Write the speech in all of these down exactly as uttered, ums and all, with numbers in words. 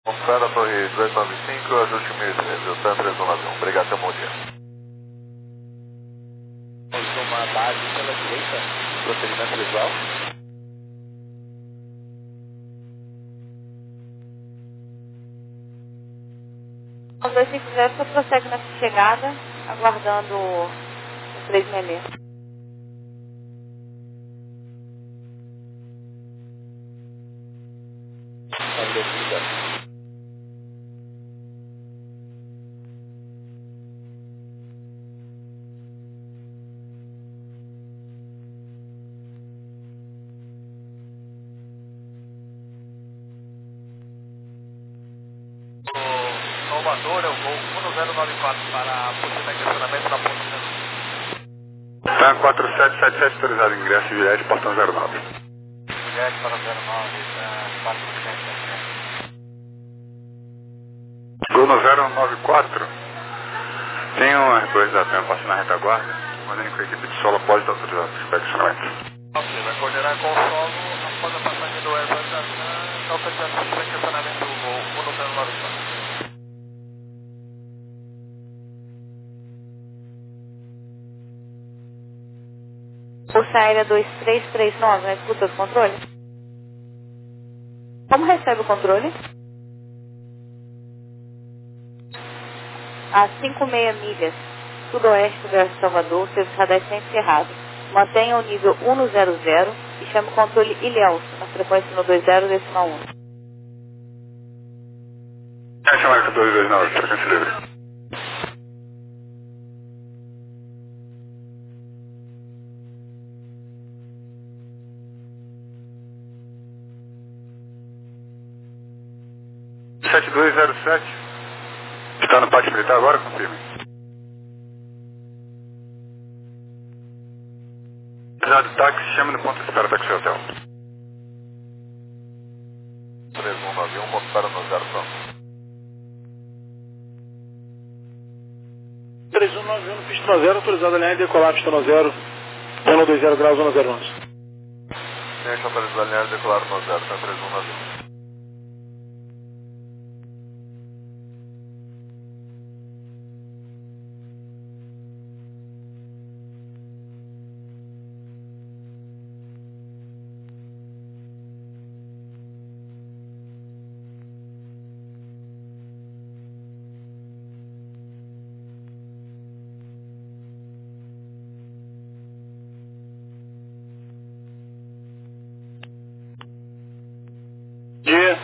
Fera Torre duzentos e noventa e cinco, ajuste mil e treze, o TAM três um nove um. Obrigado, até um bom dia. Temos uma base pela direita, procedimento visual. Os dois cinco zero só prossegue na chegada, aguardando o três seis seis. Estabelecida. Salvador é o voo um zero nove quatro para possível estacionamento na ponte Sul. TAM quatro sete sete sete, autorizado ingresso e viagem, portão zero nove. Viagem para zero nove, quatro sete sete sete. Gol zero nove quatro. Tem um R dois da TAM passando na retaguarda, mandando com a equipe de solo após autorizado para estacionamento. Ok, vai coordenar com o solo após a passagem do R dois da TAM, autorizado para estacionamento do voo um zero nove quatro. Força Aérea dois três três nove, na escuta do controle? Como recebe o controle? A cinco vírgula seis milhas, sudoeste do Aeroporto de Salvador, serviço radar está encerrado. Mantenha o nível um zero zero e chame o controle Ilhéus, na frequência no dois zero decimal um. É chamar dois dois nove, frequência livre. sete dois zero sete. Está no pátio militar agora? Confirme. Já de táxi, chama no ponto de espera táxi hotel. três um nove um, ponto de espera no zero pronto. três um nove um, pista no zero, autorizado a linha de decolar, pista no zero, zero dois zero graus, zero zero onze. Deixa autorizado a linha de decolar no zero, TAM três um nove um. Dia.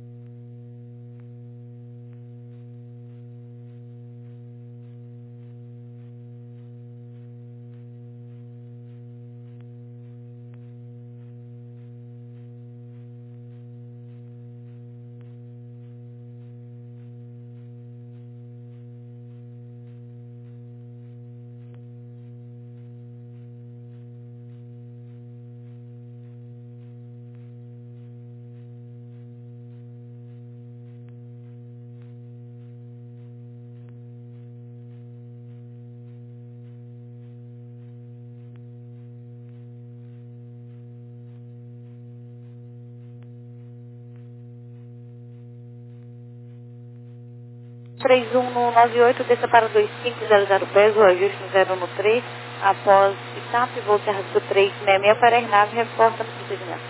três um nove oito, desça para dois cinco zero zero pés, o ajuste no zero um três, após I T A P, voo terra do três seis seis para a aeronave, reporta no procedimento.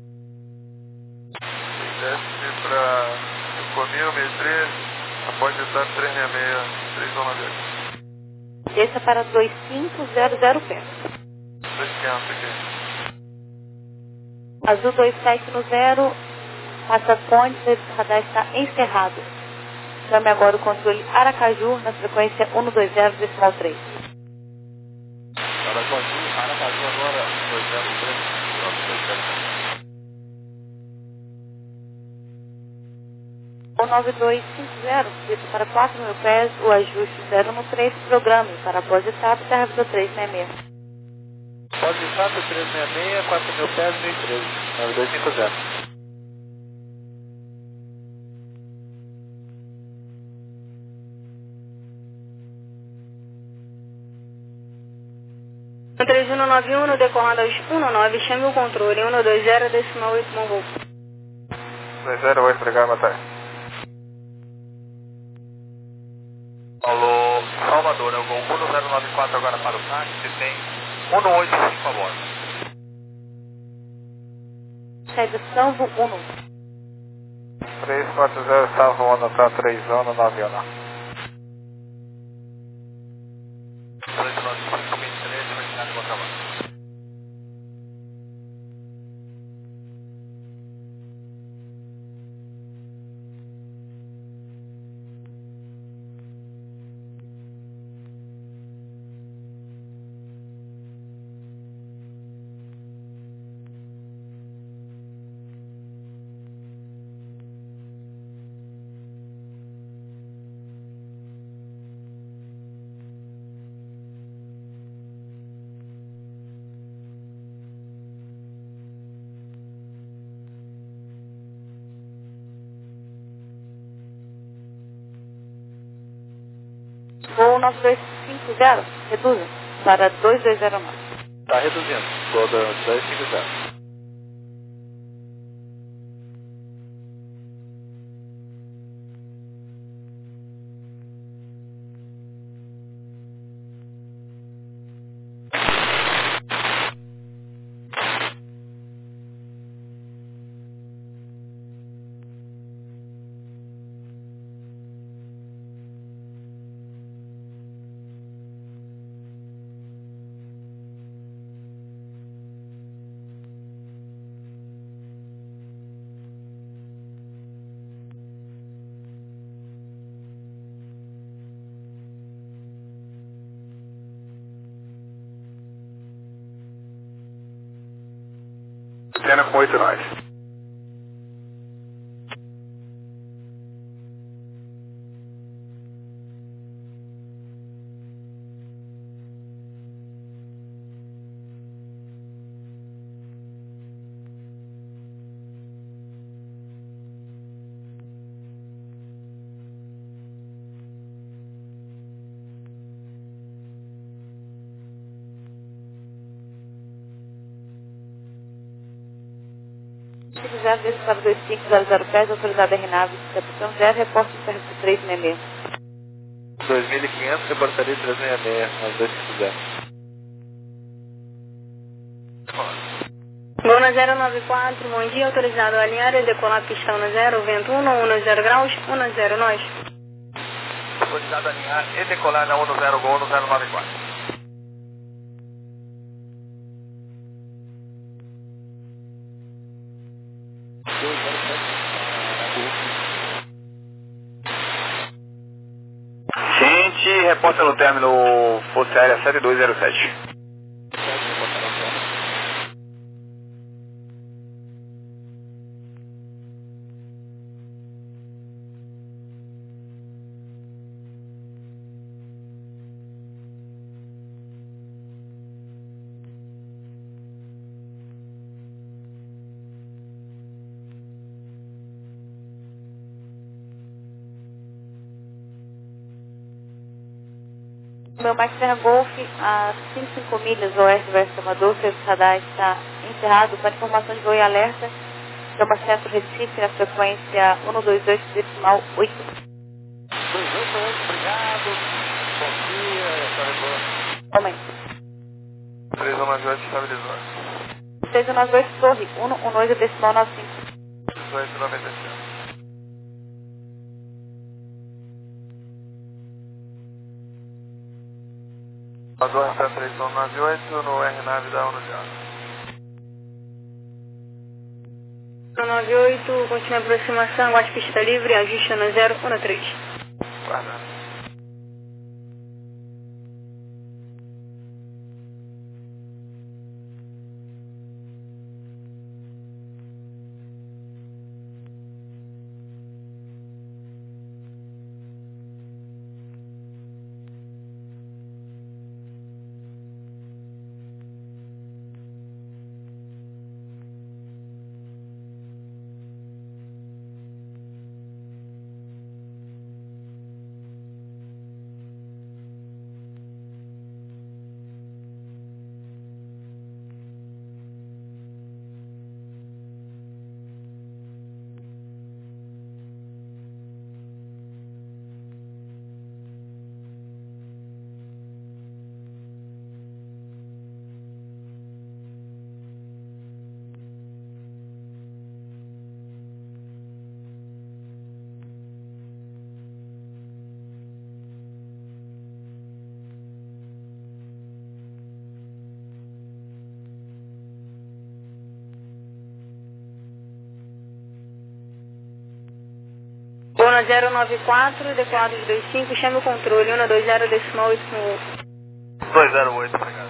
Desce para cinco mil, mil e treze, após I T A P três seis seis, três um nove oito. Desça para dois cinco zero zero pés. dois quinhentos aqui. Azul dois sete no zero, passa Conde, serviço radar está encerrado. Chame agora o controle Aracaju na frequência um dois zero decimal três. Aracaju, Aracaju agora, dois zero três, dois zero. O nove dois cinco zero, desça para quatro mil pés, o ajuste zero um três, programe para após I T A P, terra do três seis seis. Pode I T A P três seis seis, quatro mil pés, mil e treze, nove dois cinco zero. três um nove um, no decorrendo aos um nove, chame o controle um dois zero decimal oito, Mongol. dois zero oito, obrigado, boa tarde. quatro agora para o táxi, tem um um oito cinco a bordo. Redução do Uno. três quatro zero está voando para três zona nove um. dois nove cinco vinte e três, Universidade de Guatemala. Voo nove dois cinco zero, reduza para dois dois zero nove. Tá reduzindo. Vou do dois cinco zero. Cena com oito nós. cinco zero vezes para dois cinco zero zero pés, autorizada R nave, capitão zero, reporte de serviço três seis seis. dois mil e quinhentos, reportaria três seis seis, mais dois cinco zero. Gona zero nove quatro, bom dia, autorizado a alinhar e decolar pistão no zero, vento um, um zero graus, um zero nós. Autorizado a alinhar e decolar na um zero Gol no zero nove quatro. Gente, reporta no término Força Aérea sete dois zero sete. Meu Max Serra Golf, a cinco cinco milhas oeste versus Amador, seu radar está encerrado com a informação de voo e alerta. Cama Centro Recife na frequência um dois dois decimal oito. dois oito oito, obrigado. Bom dia, essa retorno. Aumento. três um nove oito estabilizou. seis um nove oito Torre, um um dois decimal nove cinco. dezoito noventa e cinco. Padrão está três um nove oito no R nave da ONU já. nove oito, continua a aproximação, aguarde pista livre, ajuste no zero um três. Guarda. Zona zero nove quatro, decolado de dois cinco, chame o controle, um dois zero decimal oito no dois zero oito, obrigado.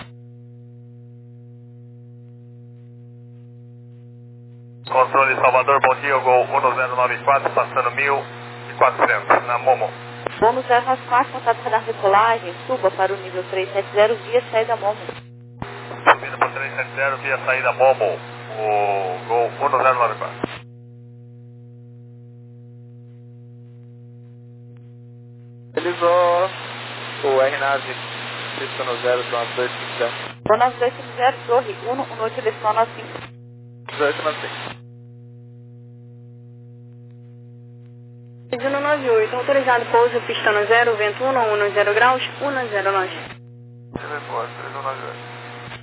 Controle Salvador, bom dia, o Gol um zero nove quatro, passando mil e quatrocentos, na Momo. Gol um zero nove quatro, contato radar decolagem, suba para o nível trezentos e setenta via saída Momo. Subindo para trezentos e setenta via saída Momo, o Gol um zero nove quatro. Utilizou o R nove, pista no zero, zona dois cinco zero. Gol nove dois cinco zero, torre um um oito decimal nove cinco. dezoito nove cinco. um nove oito, autorizado pouso, pista no zero, vento um, um zero graus, um zero nós. Telefone, três um nove oito.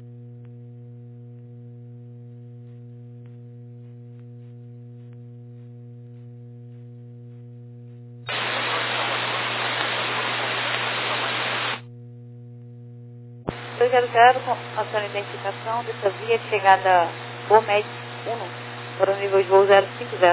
dois zero zero, com ação de identificação dessa via de chegada Bomed um para o nível de voo zero cinco zero.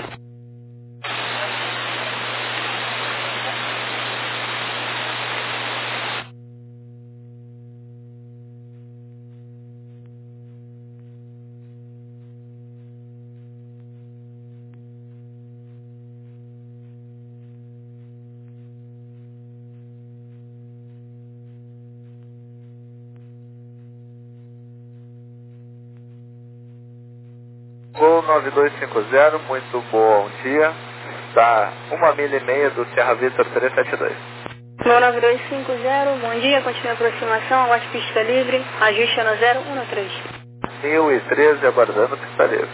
Gol nove dois cinco zero, muito bom dia. Está uma milha e meia do Sierra Vista trezentos e setenta e dois. Gol nove dois cinco zero, bom dia, continue a aproximação, aguarde pista livre, ajuste no zero um três. mil e treze, aguardando pista livre.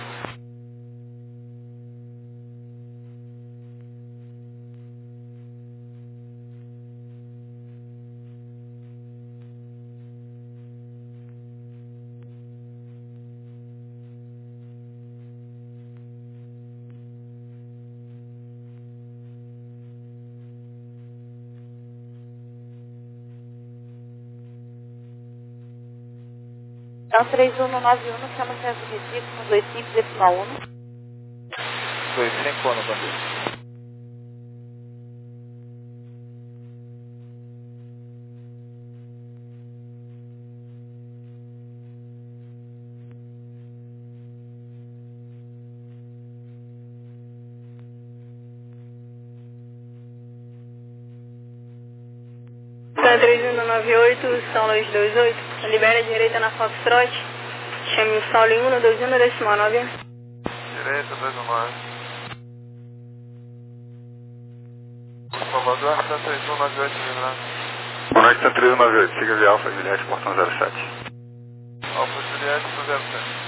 Então três um nove um, chama o centro de Recife no dois cinco decimal um. dois cinco um, bom dia. três um nove oito, São Luís dois oito, libera a direita na Foxtrot, chame o Saulo em um dois um decimal nove. Direita, dois um nove. Salvador, Santa três um nove oito, livrado. Boa noite, Santa três um nove oito, siga via Alfa Juliette, portão zero sete. Alfa Juliette, zero sete.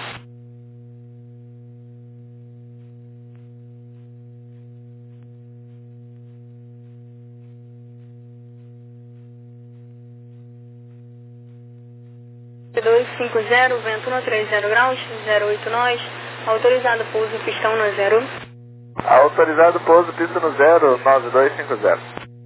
dois cinco zero, vento um três zero graus, zero oito nós, autorizado pouso pista um zero. Autorizado pouso pista no zero, nove dois cinco zero.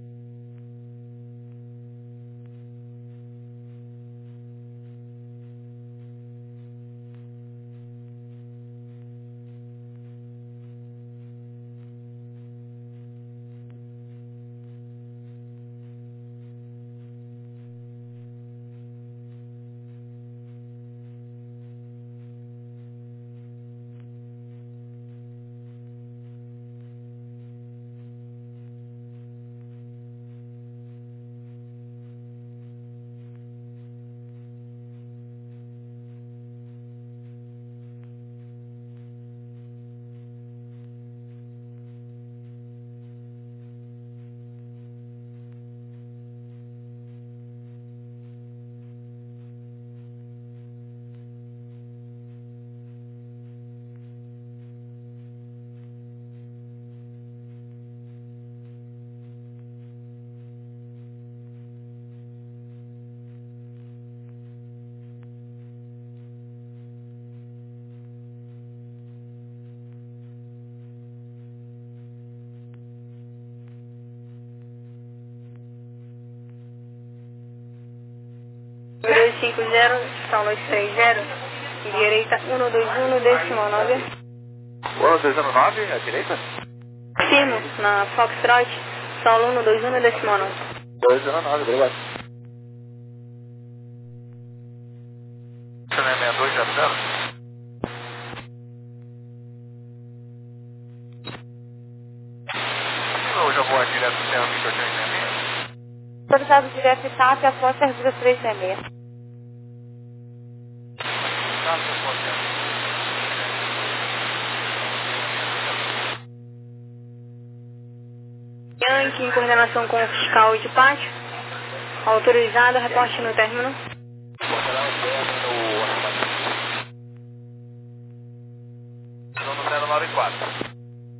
dois cinco zero, São Luís três zero, direita um dois um decimal nove. um dois um nove, à direita? Confirmo, na Foxtrot, solo um dois um décimo nove. dois um nove, obrigado. Você não é sessenta e dois zero zero? Eu já vou direto do Serra Vitor três seis seis? Autorizado direto e T A P após Serra Vitor três seis seis. Caso eu possa. Yankee, em coordenação com o fiscal de pátio. Autorizado, reporte no término. No zero nove quatro.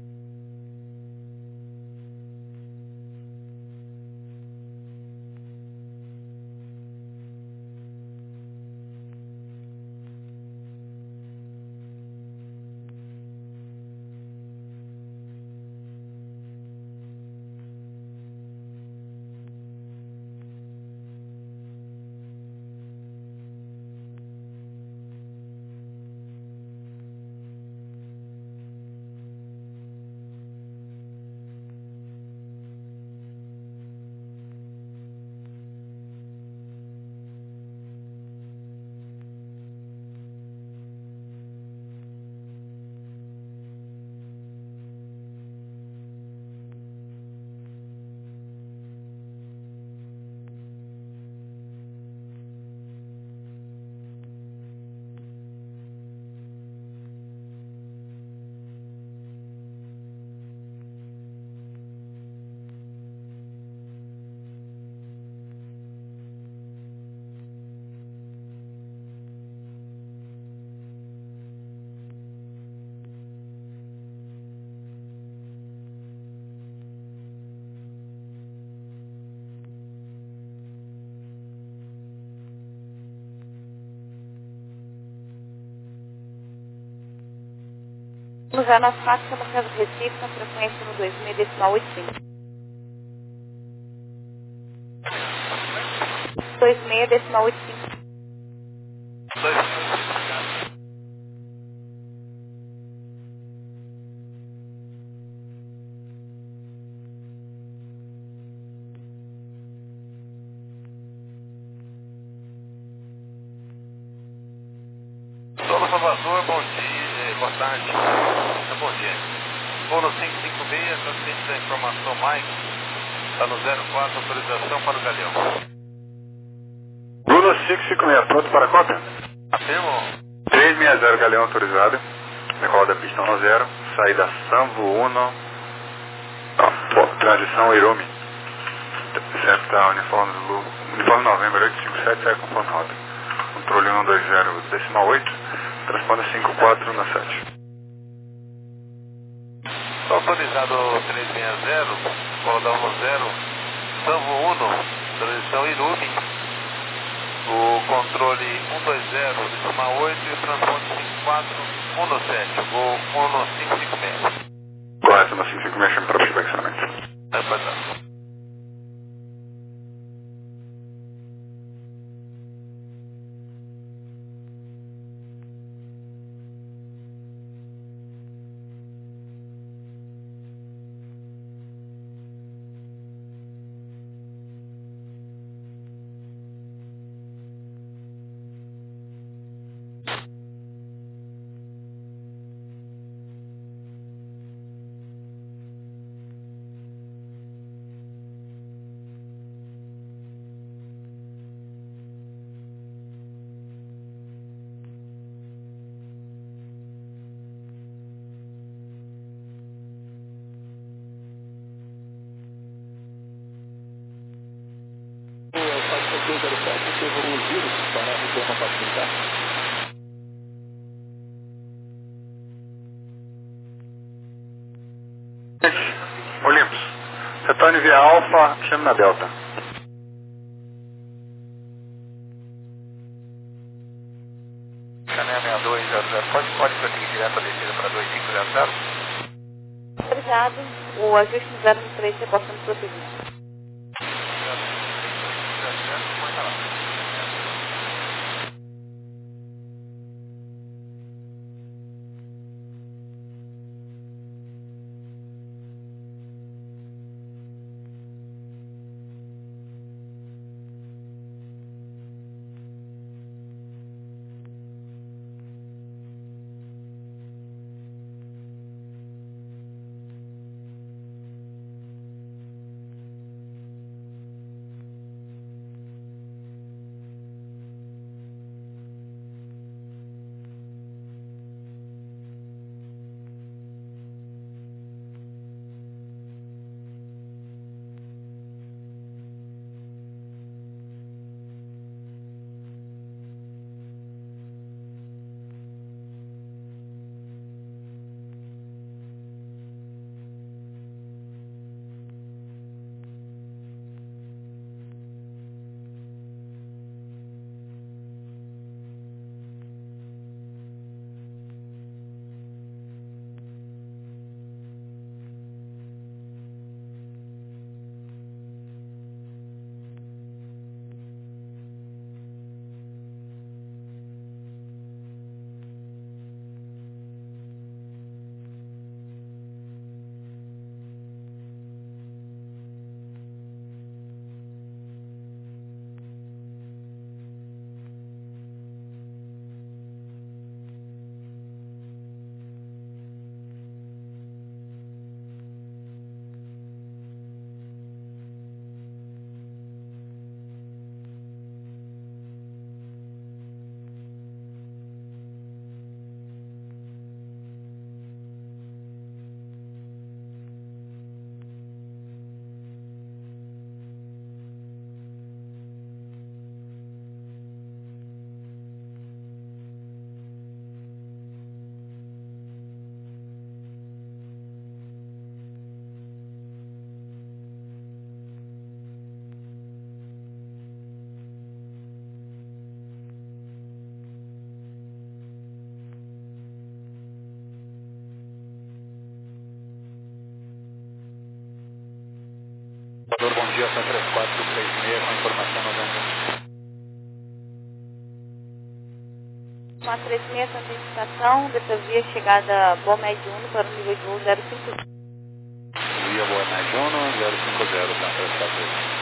No zero nove quatro, estamos sendo Recife, na frequência no dois seis decimal oito cinco. dois seis decimal oito cinco. Solo Salvador, bom dia, boa tarde, bom dia. Bolo cinco cinco seis, transferência da informação Mike, está no zero quatro, autorização para o Galeão. Bruno cinco cinco seis, pronto para a cota? Afirmo. três seis zero, Galeão autorizado. Decola da pista um zero, saída Samvo um, transição Irumi. Certa uniforme Zulu, uniforme novembro oito cinco sete, sai conforme rota. Controle um dois zero, decimal oito, transponder cinco quatro na sete. Autorizado três seis zero, decola da um zero, Samvo um, transição Irumi. O controle um dois zero, decimal oito e o transponder cinco quatro, um no sete, voo um no cinco cinco seis. Correto, no cinco cinco seis, chama para flexionamento. É para dar. Olympus, retorne via Alfa, chame na Delta. Caminha sessenta e dois zero zero, pode, pode prosseguir direto a descida para dois cinco zero zero? Autorizado, o ajuste no zero três, reportando prosseguimento. Bom dia, São três quatro três seis, com informação noventa. quatro três seis, antecipação, dessa via chegada Boa Média um para o nível de voo zero cinco zero. Via Boa Média um, zero cinco zero, São três quatro três seis.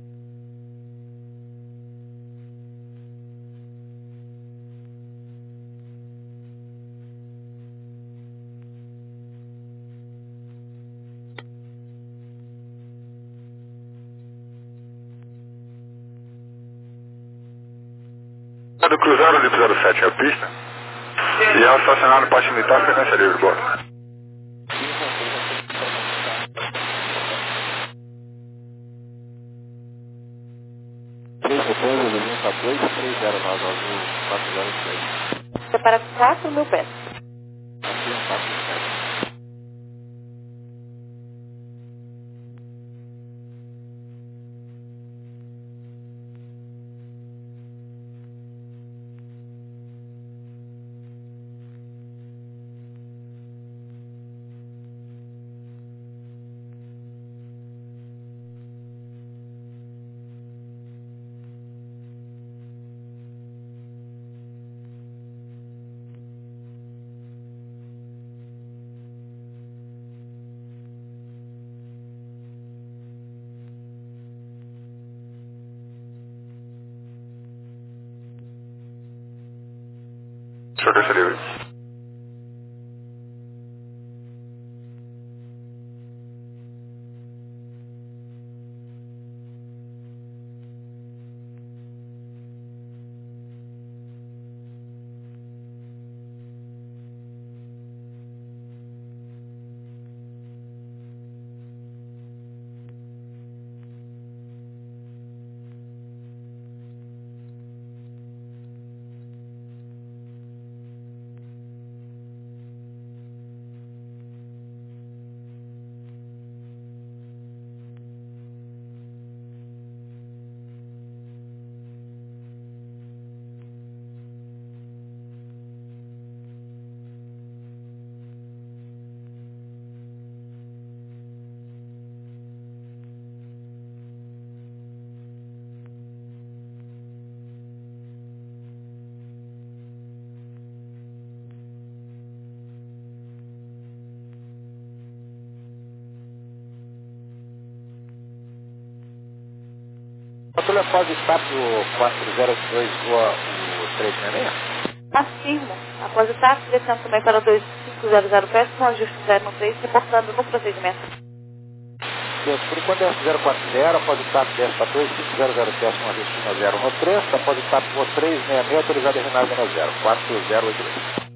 Do Cruzeiro Lipo zero sete é a pista. E é estacionado no Pátio Militar, frequência livre, bora. três retorno, linha dois três zero nove nove quatro zero seis. Separa quatro mil pés. Aqui é um quatro sete. Frequência livre. Patrulha pode estar do quatro zero dois rua o três seis seis? Afirmo. Após o táxi, descendo também para dois cinco zero zero pés com ajuste zero um três, reportando no procedimento. Por enquanto é zero quatro zero, após o TAP desce para dois cinco zero zero pés com ajuste zero um três, após o TAP o três seis seis, autorizado a renada menos zero, quatro zero oito dois.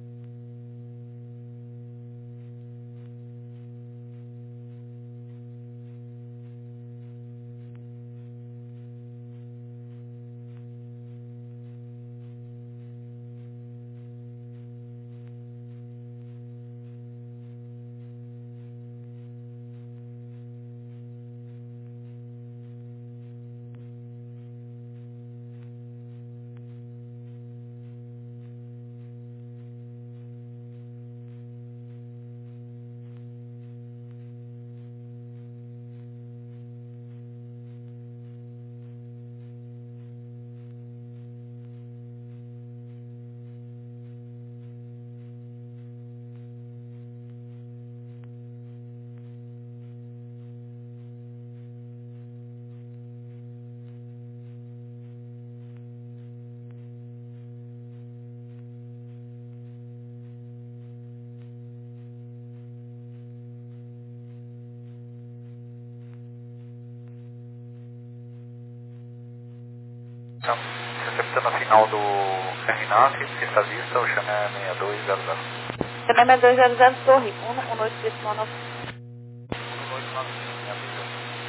Então, receptando a final do R nove, pista vista, o Xané seis dois zero zero. Xané seis dois zero zero, torre, um, um noite decimal nove. um oito nove cinco, minha amiga.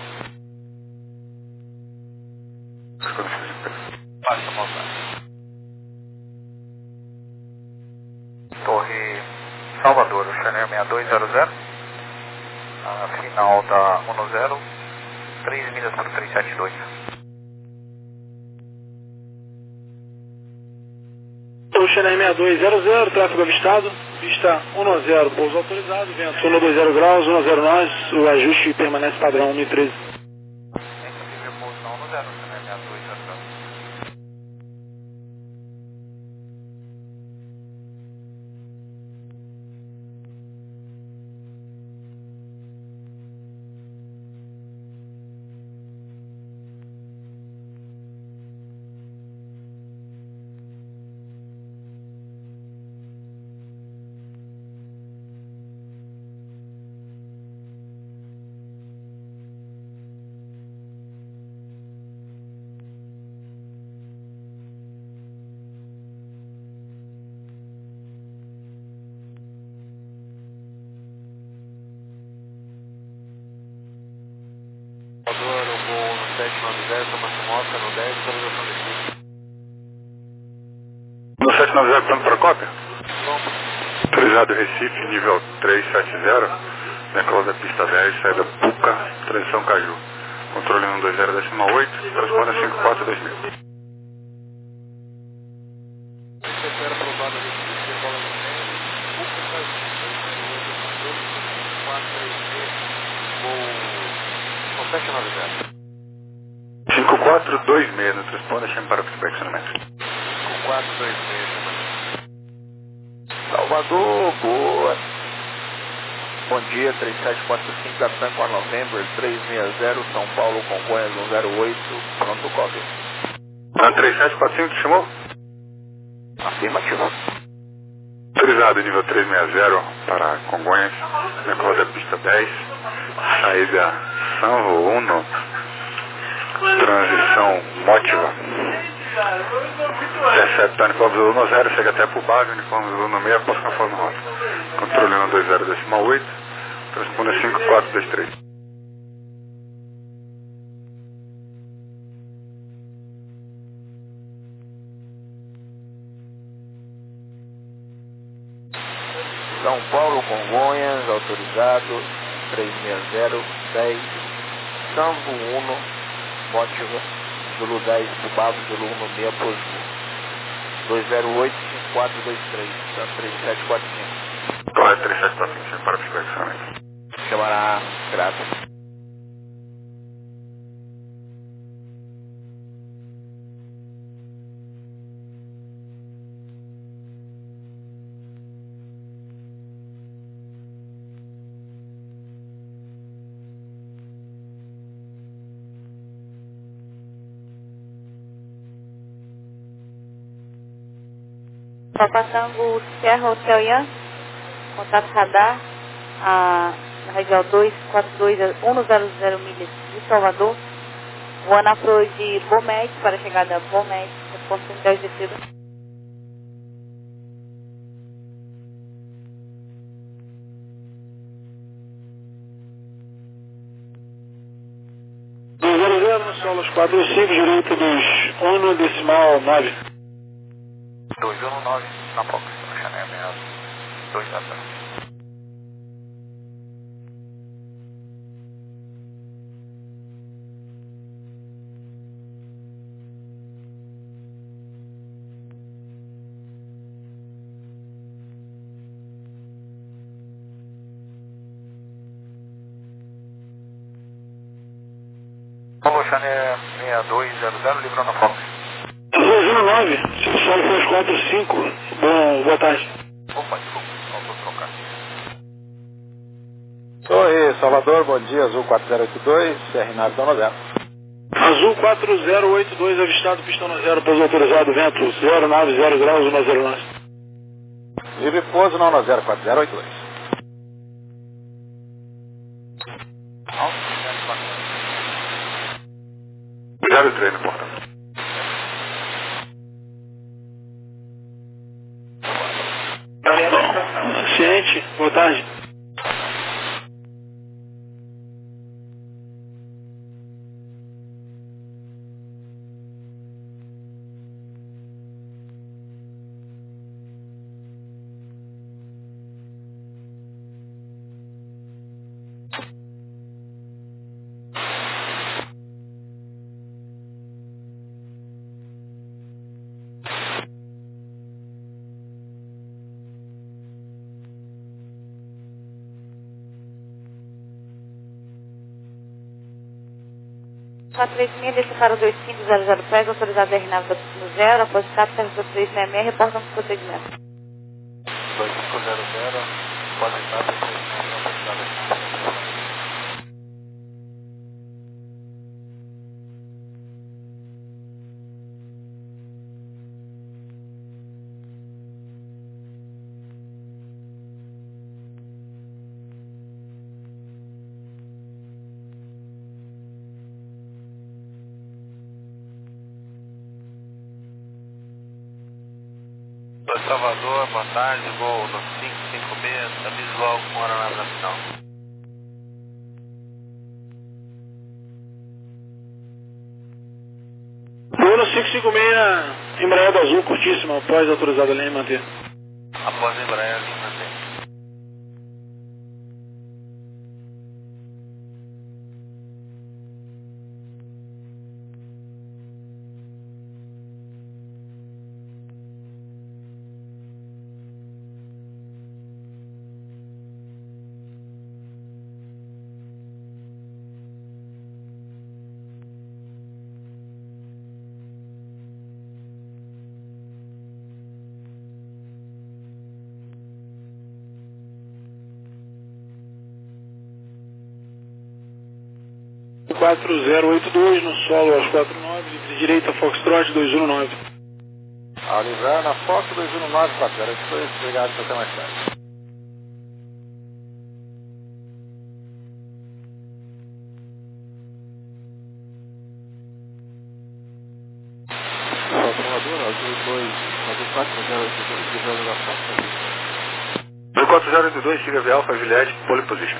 Baixa, moça. Torre Salvador, o Xané seis dois zero zero. A final da um zero, três milhas para três sete dois. O Xané seis dois zero zero, tráfego avistado, pista um zero, pouso autorizado, vento um dois zero graus, um zero nós, o ajuste permanece padrão um treze. sete nove zero, Tomás Mota, no dez, autorização de Recife. No sete nove zero, plano para cópia? Bom. Autorizado Recife, nível trezentos e setenta, decola da pista dez, saída Puca, transição Caju. Controle um dois zero decimal oito, transponder cinco quatro dois mil. Espera pelo lado de Recife, bola no meio, Puca Caju, dois zero oito, cinco quatro três seis, voo sete nove zero. cinco quatro dois seis, no transponder, chame para feedback somente. cinco quatro dois seis, Salvador, boa. Bom dia, três sete quatro cinco, Tanco November, trezentos e sessenta, São Paulo, Congonhas um zero oito, pronto, cópia. Ah, três sete quatro cinco, te chamou? Afirmativo. Autorizado nível trezentos e sessenta para Congonhas, decola da pista dez, saída Sanvo um, transição Mótiva. dezessete, uniforme Zulu no zero, chega até pro base, uniforme Zulu no meio, após conforme rota. Controle um dois zero decimal oito, transponder cinco quatro dois três. São Paulo, Congonhas, autorizado, trezentos e sessenta, dez, Sanvo um, Mótiva, Zulu dez, Cubado, Zulu um no meio, Posmo. dois zero oito, cinco quatro dois três, tanto três sete quatro cinco. Correto, três sete quatro cinco, chame para feedback somente. Chamará, graças. Papa Tango Sierra Hotel Ian, contato radar, a, na região dois quatro dois um zero zero milhas de Salvador, voando a flor de Bomed para a chegada a Bomed, oportunidade de descida. dois zero zero, solos quatro cinco, direito dos um decimal nove. dois um nove, na Fox, Chanel dois zero zero. Paulo Chanel seis dois zero zero, livrou na Fox. dois um nove, solo seis quatro cinco, bom, boa tarde. Opa, desculpa, não vou trocar. Oi, Salvador, bom dia, Azul quatro zero oito dois, C R nove Dona Zero. Azul quatro zero oito dois, avistado, pistão no zero, pouso autorizado, vento zero nove zero graus, um zero lance. Livre pouso, não na zero quatro zero oito dois. zero três no portão. Ciente, boa tarde. quatro três seis, desce para o dois cinco zero zero pés, autorizado R nove no zero, após status três três seis seis, reportam os procedimentos. dois cinco zero zero, pode estar três três seis, autorizado. Salvador, boa tarde, voo no cinco cinco seis, avise logo com hora na final. cinco cinco seis, Embraer azul, curtíssima, após autorizada a linha manter. Após a Embraer, a linha manter. quatro zero oito dois no solo aos quatro nove, livre direita Foxtrot dois um nove. Ao livrar na Fox dois um nove, quatro zero oito dois, obrigado por ter mais tarde. Controlador, azul dois, azul quatro zero oito dois, livrando da Fox. dois quatro zero oito dois, siga via Alfa, Juliette, pole position.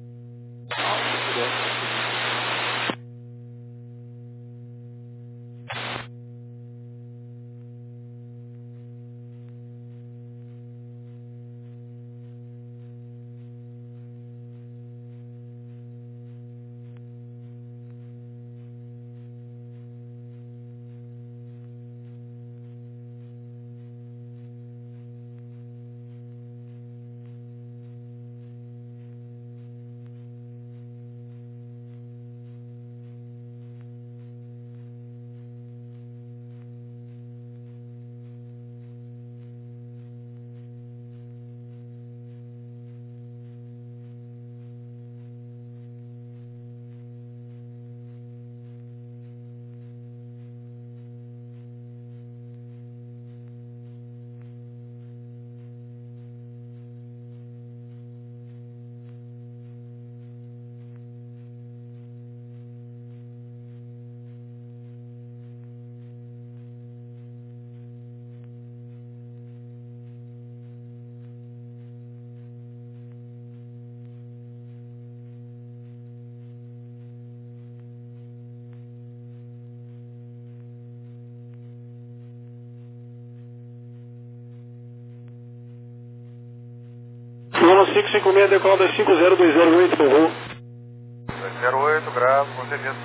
cinco cinco seis, decola cinco zero dois zero oito, por favor. dois zero oito, gravo, com certeza.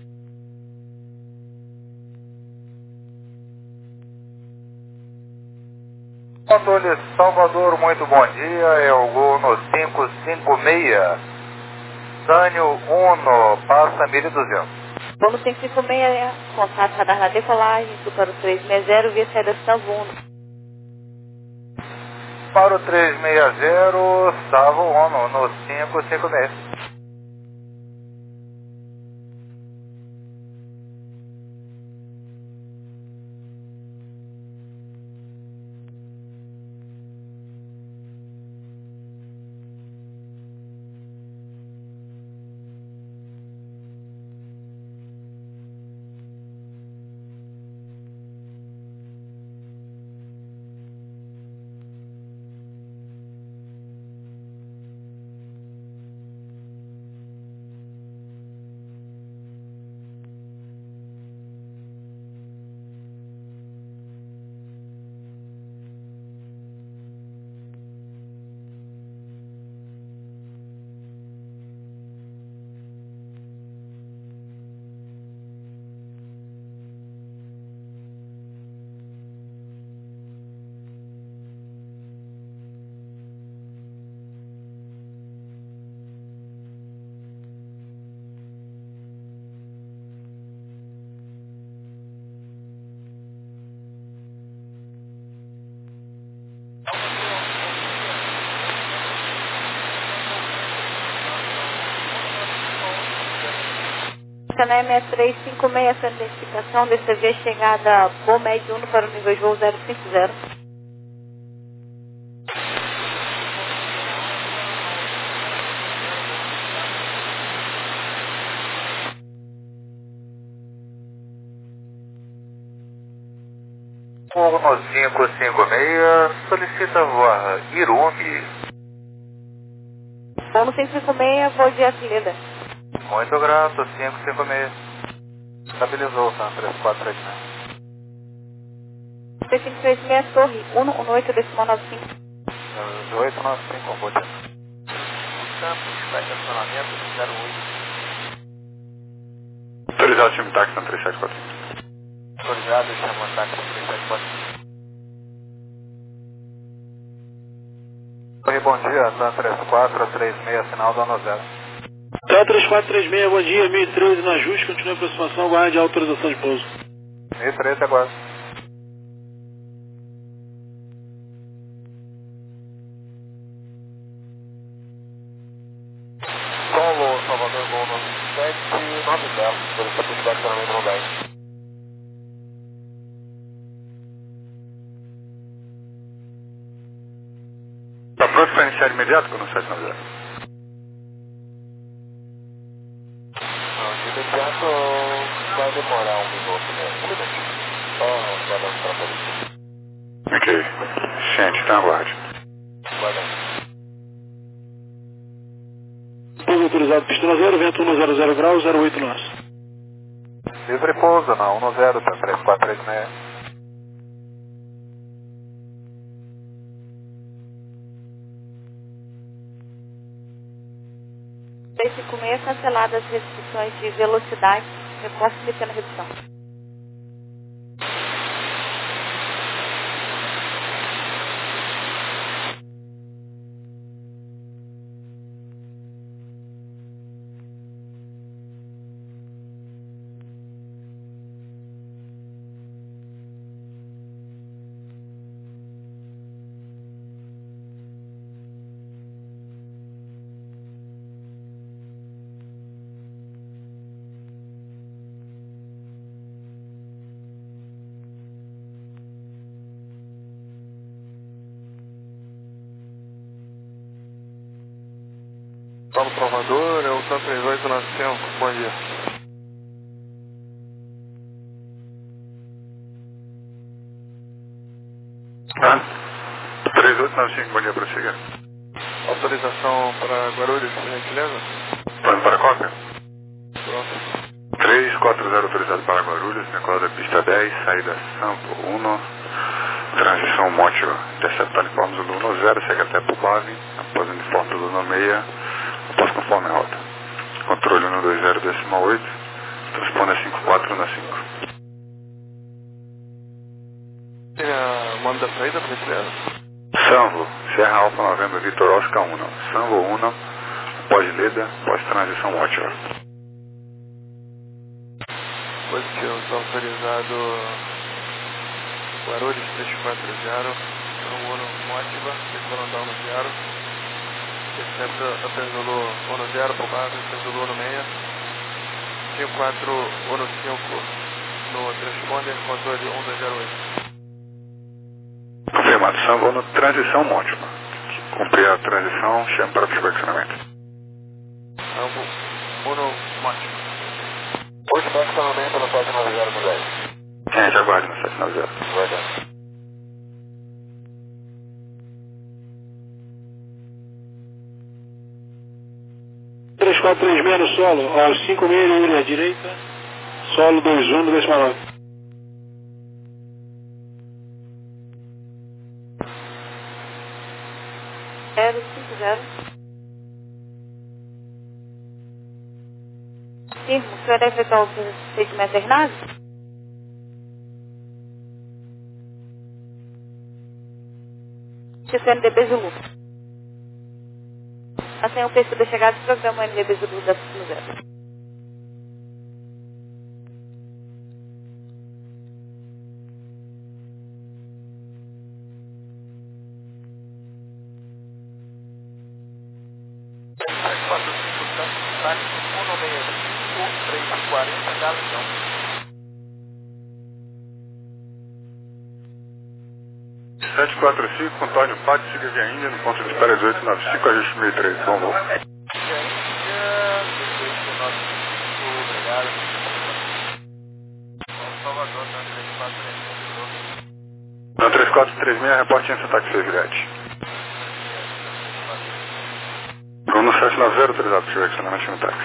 Controle Salvador, muito bom dia, é o gol no cinco cinco seis, Sânio um, passa mil e duzentos. Voo no cinco cinco seis, contato radar na decolagem, para o três seis zero, via saída Savo um. Para o três seis zero, Savo um, no cinco cinco seis. Canal M três cinco seis, essa identificação desse via chegada Bom Médio um para o nível de voo zero cinco zero. Voo no cinco cinco seis, solicita voar Irumi. Voo no cinco cinco seis, voo de Atlida. Muito grato, cinco cinco seis. Estabilizou, San três quatro três. três cinco três seis, Torre, um um oito, decimal nove cinco. oito nove cinco, bom dia. Campos, para estacionamento zero oito. Autorizado, chama táxi na três sete quatro. Autorizado, chama táxi na três sete quatro. Oi, bom dia, TAM três quatro três seis, sinal dano zero. TAM três quatro três seis, bom dia, mil e treze na Jus, continua a aproximação, guarde a autorização de pouso. mil e treze, aguardo. Solo, Salvador, gol sete nove zero, por essa possibilidade de não dez. Está pronto para iniciar imediato com o sete nove zero? Não, de imediato vai demorar um minuto mesmo, um minutinho. Só guardando para a polícia. Ok. Gente, então aguarde. Guardando. Pouso autorizado, pistão zero, vento um zero zero graus, zero oito nosso. Livre pouso na um zero, TAM três quatro três seis. três cinco seis, canceladas as restrições de velocidade, reforço pequena redução. Paulo Provador, é o TAM três oito nove cinco, bom dia. Ah, três oito nove cinco, bom dia, prossiga. Autorização para Guarulhos, por gentileza? Plano para cópia? Pronto. três quatro zero autorizado para Guarulhos, decola da pista dez, saída Sampo um, transição Mótil, interceptar uniforme Zulu um zero, segue até Pubave, após o uniforme Zulu seis, após conforme a rota. Controle um dois zero, decimal oito, transponda cinco quatro na cinco. Tem a nome da saída, por gentileza? Samvo, Serra Alfa Novembro, Vitor Oscar um, Samvo um, pós-leda, pós-transição Mótil. Positivo, está autorizado Guarulhos três quatro zero, Uno Mótiva, decolando um zero, intercepta até Zulu um zero, Pubave, até Zulu seis, cinco quatro um cinco no transponder, controle um dois zero oito. Confirmado, Samvo no transição Mótil. Cumprir a transição, chame para perfeccionamento. Sambo Uno Mótiva. Hoje está estacionamento no sete nove zero no dez. Gente, aguarde no sete nove zero. Guardando. três quatro três seis no solo, aos cinco meia à direita, solo dois um, decimal nove. zero cinco zero. Firmo, o senhor deve efetuar o procedimento Hernani? X N D B Zulu. Assim, o P C B chegado do programa N D B Zulu da zero. quatro cinco Santos, táxi um seis cinco, três quarenta, Galeão. sete quatro cinco, Antônio Pátio, siga via Índia, no ponto de espera dezoito nove cinco, ajuste mil e treze, bom voo. Índia, dezoito nove cinco, obrigado. Salvador, TAM três quatro três seis. Na três quatro três seis, reporte em Santa Cruz, Juliette. Bruno sete nove zero, autorizado para direcionamento no táxi.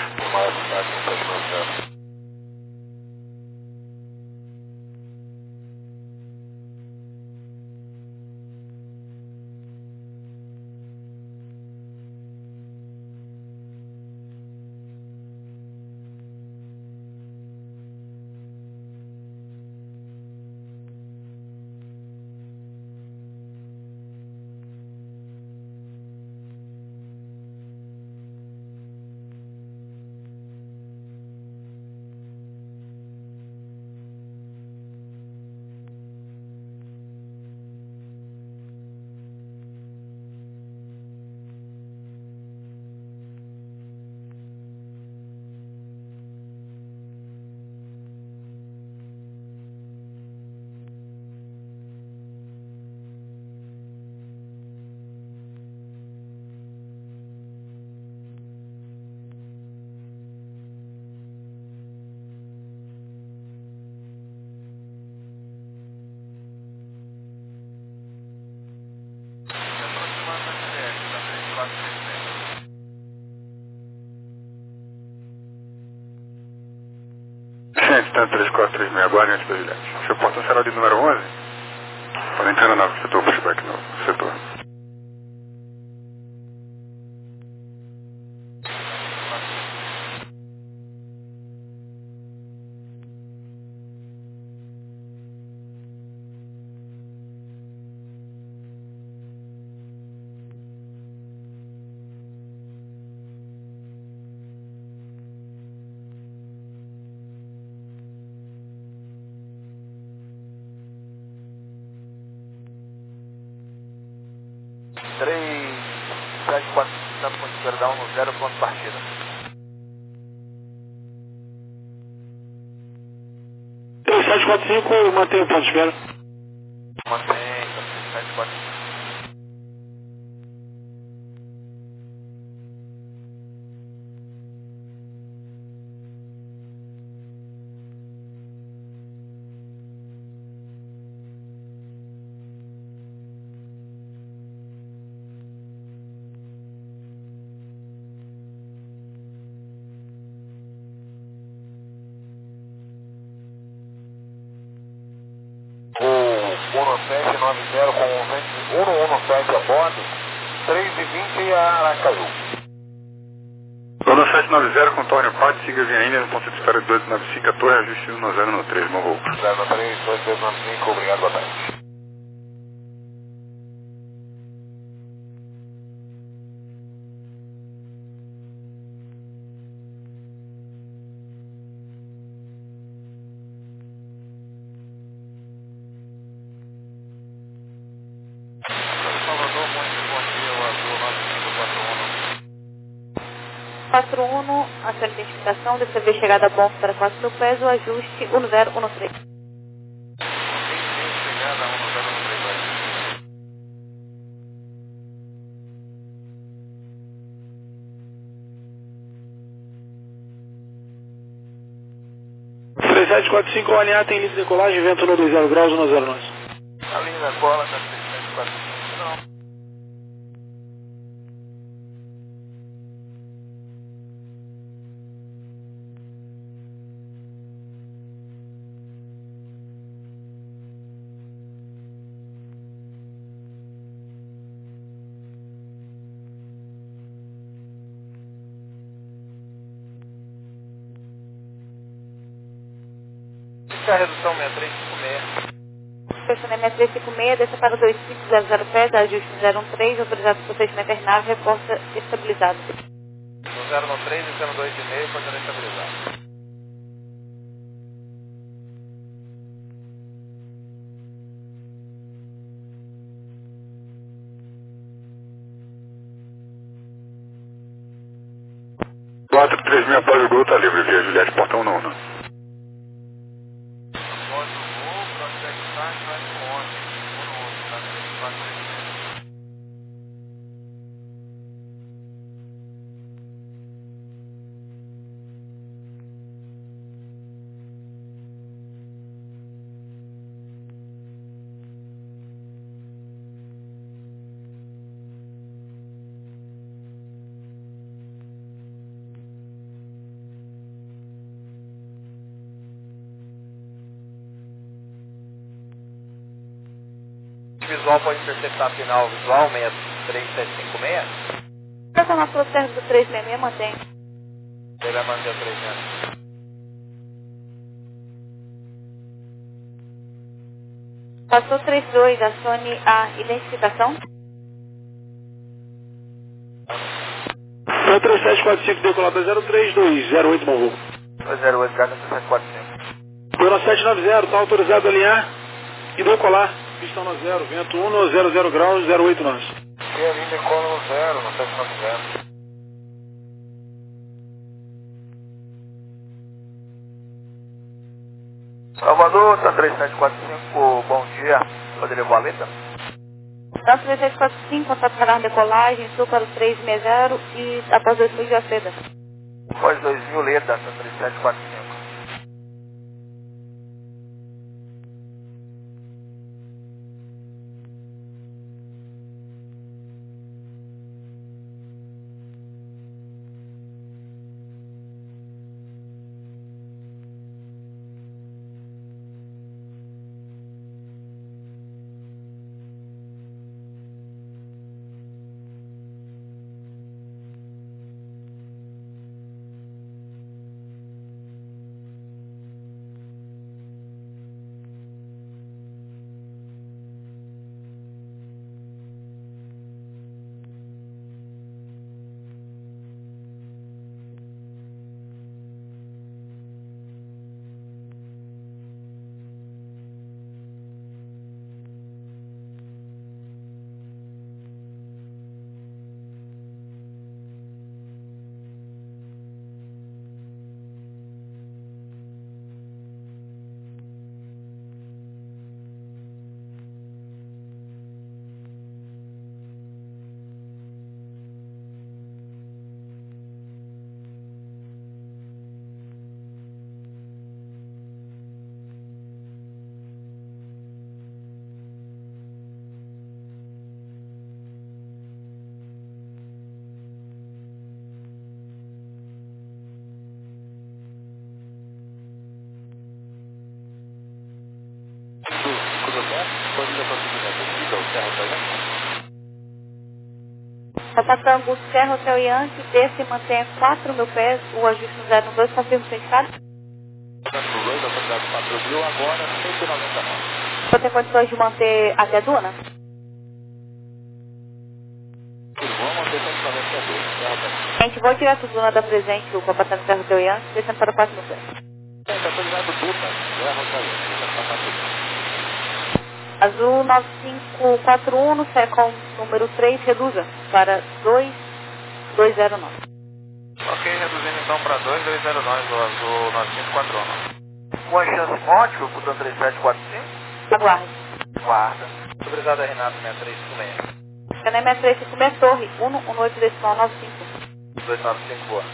Vicente, tanto três quatro três seis, aguarde antes da Juliette. Seu portão será de número onze? Pode entrar na nave setor, pushback no setor. três sete quatro cinco, ponto perdão, no zero, ponto partida. três sete quatro cinco, mantém o ponto de espera. Mantém, três sete quatro cinco. O um sete nove zero com um um sete a bordo, três e vinte a Aracaju. um sete nove zero com Tônio Pátio, siga via Índia no ponto de espera de dois nove cinco, a torre, ajuste um zero no três, morro. zero três, dois dois nove cinco, obrigado, boa tarde. quatro um, a sua identificação, dessa vez chegada a bom para quatro mil pés, o ajuste um zero um três. três sete quatro cinco, o alinhar tem início de decolagem, vento no dois zero graus, um zero nove. A linha da cola está três sete quatro cinco, não. A redução seis três cinco seis. Estacionamento trezentos e cinquenta e seis, desça para dois cinco zero zero pés, ajuste zero um três, autorizado por procedimento internado, reporta estabilizado. No zero um três, descendo dois e meio, pode estabilizar. quatro três seis, após o gol, tá livre via Juliette, portão nono. Visual pode interceptar final visual seis três sete cinco seis. Essa na sua serra do trezentos e sessenta e seis, mantém. Ele vai manter o trezentos. Passou trinta e dois, acione a identificação. três sete quatro cinco, decolada zero três dois zero oito, bom voo. dois zero oito, Gata três sete quatro cinco. Dona sete nove zero, está autorizado a alinhar e decolar. Pistão no zero, vento um no zero zero graus, zero oito nós. E a linha decola no zero, no sete nove zero. Salvador, tá três sete quatro cinco, bom dia. Poderia voar Leta? Então, três sete quatro cinco, contato radar decolagem, sul para o trezentos e sessenta e após dois mil de aceda. Após dois mil, Leta, tá três sete quatro cinco. Serra Hotel Yankee. Tata Tango, Serra Hotel Yankee, desce e mantenha quatro mil pés, o ajuste no zero dois, confirma o certificado. Tango dois, autorizado quatro mil, agora cento e noventa e nove. Você tem condições de manter até a Duna? Vamos manter cento e noventa e dois, Serra Hotel. Gente, vou tirar a Duna da presente, o Papatango Serra Hotel Yankee, descendo para quatro mil pés. É, está autorizado Duna, Serra Hotel Yankee, descendo para quatro mil. Azul nove cinco quatro um, no Secom número três, reduza para dois dois zero nove. Ok, reduzindo então para dois dois zero nove, o azul nove cinco quatro um. Uma chance mótil, portanto três sete quatro cinco. Aguarde. Guarda. Autorizado a Renato seis três cinco seis. Canem seis três cinco seis, Torre, um um oito decimal nove cinco. dois nove cinco, boa.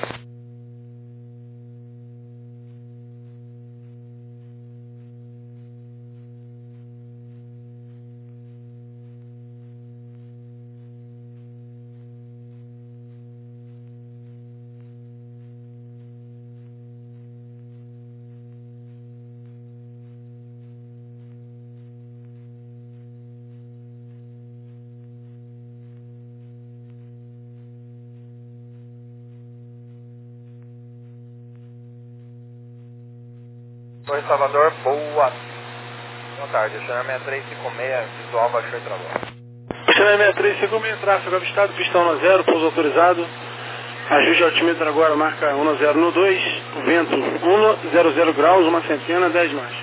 Oi, Salvador, boa, boa tarde. O Channel seis três cinco seis, visual baixou e travou. Channel seis três cinco seis, tráfego avistado, pistão no zero, pouso autorizado. Ajuste de altímetro agora, marca um zero um dois, vento um zero zero graus, uma centena, dez mais.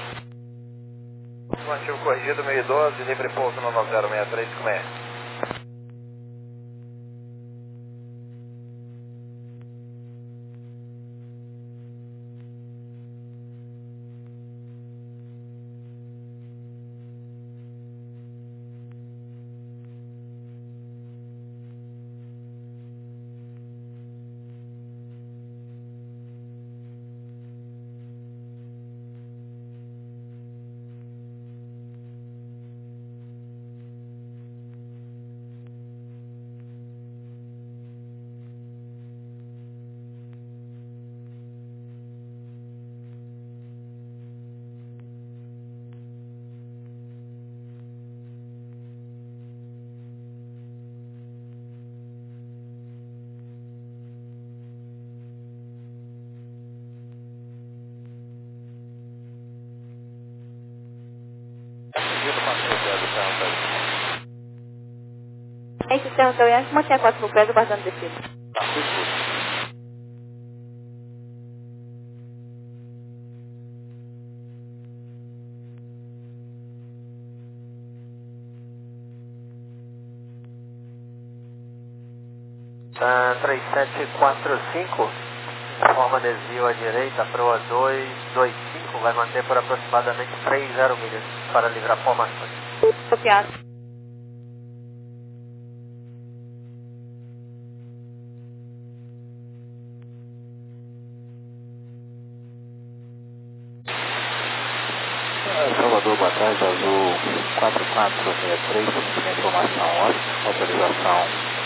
Ativo corrigido mil e doze, livre pouso no nove zero seis três cinco seis. Gente, Serra Hotel Yankee, mantenha quatro mil pés, aguardando descida. Tá, três sete quatro cinco, forma desvio à direita, proa dois dois cinco, vai manter por aproximadamente três zero milhas para livrar formações. Copiado. Salvador, boa tarde, azul quatro quatro seis três, minha informação ótima, autorização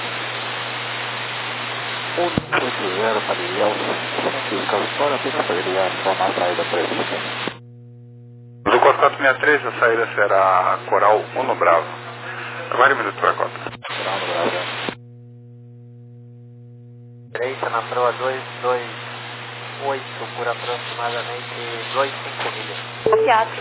um oito zero para Ilhéus, fiscal história, pista para ele informar a saída para esse. Azul quatro quatro seis três, a saída será Coral um no Bravo. Aguarde um minuto para a cota. Coral no Bravo. Direita na proa dois dois oito por aproximadamente dois cinco milhas. Copiado.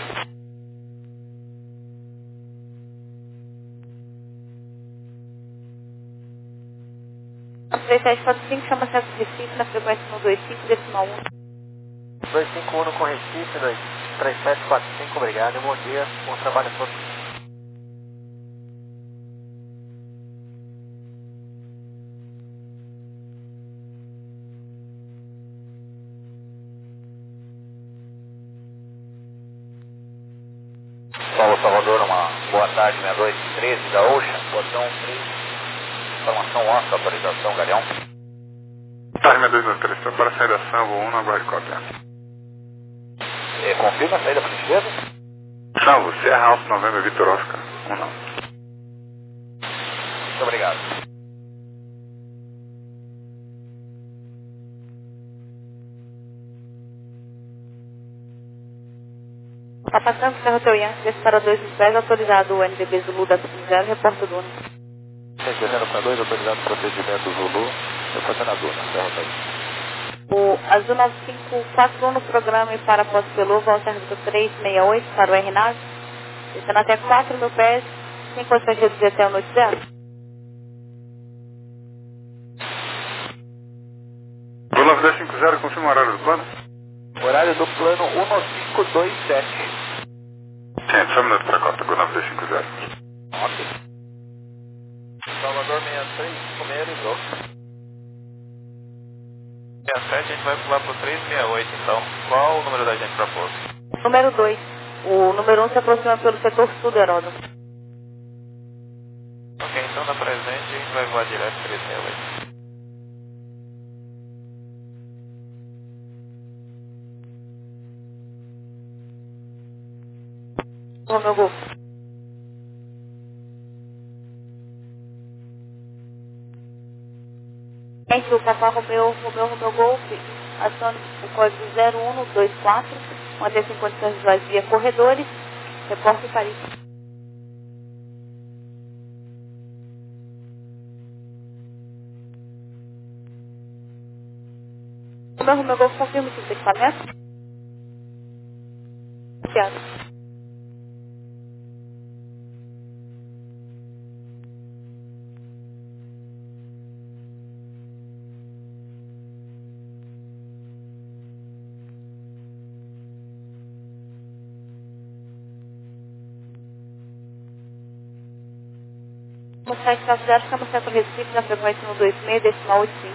três sete quatro cinco, chama certo Recife, na frequência no dois cinco decimal um. dois cinco um com Recife, três sete quatro cinco, obrigado, bom dia, bom trabalho a todos. Paulo Salvador, uma boa tarde, meia dois treze da Ocean, botão três, informação ONSA, autorização, Galeão. Tarde seis dois três, para a saída Sambo um, aguarde cota. É, confirma a saída para a esquerda? Sambo, Serra Alfa Novembro, Vitor Oscar, um não. Muito obrigado. Papatango, Serra Hotel Yankee, desce para dois dos pés, autorizado o N D B Zulu da zero, reporta Duna. zero para dois, autorizado o procedimento Zulu, reportando a Duna, Serra Hotel. O Azul nove cinco quatro um no programa e para Poço Pelu, volta árbitro três seis oito para o R N A V, descendo até quatro mil pés, sem condições de reduzir até o noite zero. Voo nove dois cinco zero, confirma o horário do plano? Horário do plano um cinco dois sete. Sim, só um minuto para a cota, Gol nove dois cinco zero. Ok. Salvador seis três cinco seis, livrou. sessenta e sete, a gente vai pular para o três seis oito, então. Qual o número da gente para posto? Número dois. O número um se aproxima pelo setor sul do aeródromo. Ok, então na presente a gente vai voar direto três seis oito. Romeu Golf. Gente, o Papa Romeu, Romeu, Romeu Golf, acione o código zero um dois quatro, mantém-se em condições visuais via corredores, reporte em Paris. Romeu, Romeu Golf, confirma o tipo de equipamento? Obrigado. No site da cidade, estamos centro Recife, na frequência no dois seis, decimal oito cinco.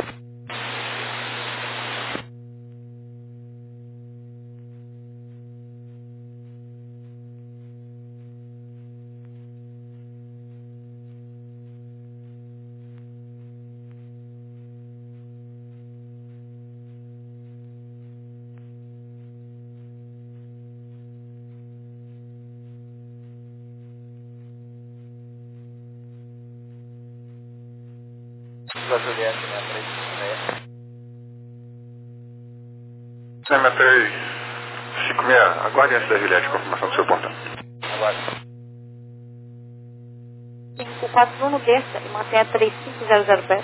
Da Juliette, né? três cinco seis. Cinema três cinco seis, aguarde antes da Juliette, confirmação do seu ponto. Agora. cinco quatro um no desça e mantenha três cinco zero zero pés.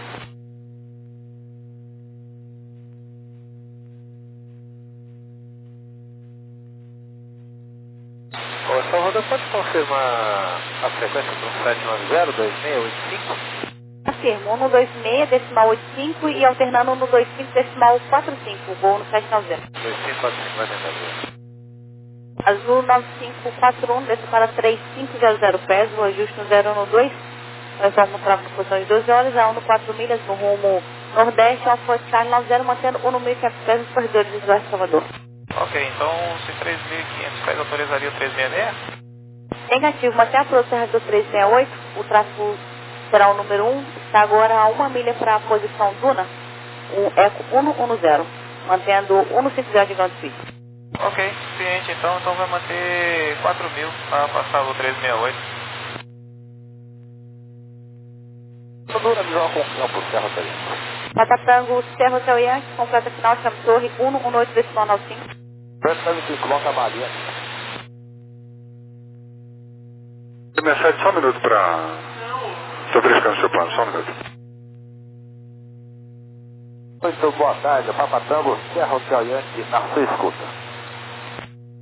Ô, Salvador, pode confirmar a frequência para um sete nove zero dois seis oito cinco? Afirmo, um no dois seis, decimal oito cinco e alternando um no dois cinco, decimal quatro cinco, voo no sete nove zero. dois cinco quatro cinco, vai tentar ver. Azul nove cinco quatro um, desce para três cinco zero zero pés, o ajuste no zero um no dois, nós vamos para a posição de doze horas, a um no quatro milhas no rumo nordeste, ao Forte Charlie nove zero, mantendo um no mil e quinhentos pés nos corredores de Visual Salvador. Ok, então se três mil e quinhentos pés autorizaria o três seis seis? Negativo, mantém a produção do três seis oito, o tráfego será o número um, está agora a uma milha para a posição Duna, o Eco um um no zero, mantendo um no cinco zero de ground speed. Ok, ciente então, então vai manter quatro mil para passar o três seis oito. Duna, visual confusão por Serra Hotel. Patatango, Serra Hotel Yankee, completa final, chama Torre um um oito decimal nove cinco. Preço nove cinco, volta a balinha. Mensagem, só um minuto para... Estou verificando o seu plano, só um minuto. Muito boa tarde, Papatango, Serra Hotel Yankee, na sua escuta.